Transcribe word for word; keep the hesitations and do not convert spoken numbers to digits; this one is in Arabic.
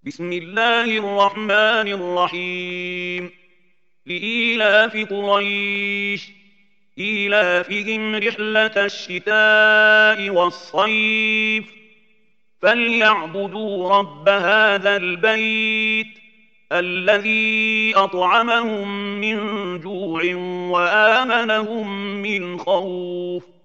بسم الله الرحمن الرحيم. لإيلاف قريش إيلافهم رحلة الشتاء والصيف فليعبدوا رب هذا البيت الذي أطعمهم من جوع وآمنهم من خوف.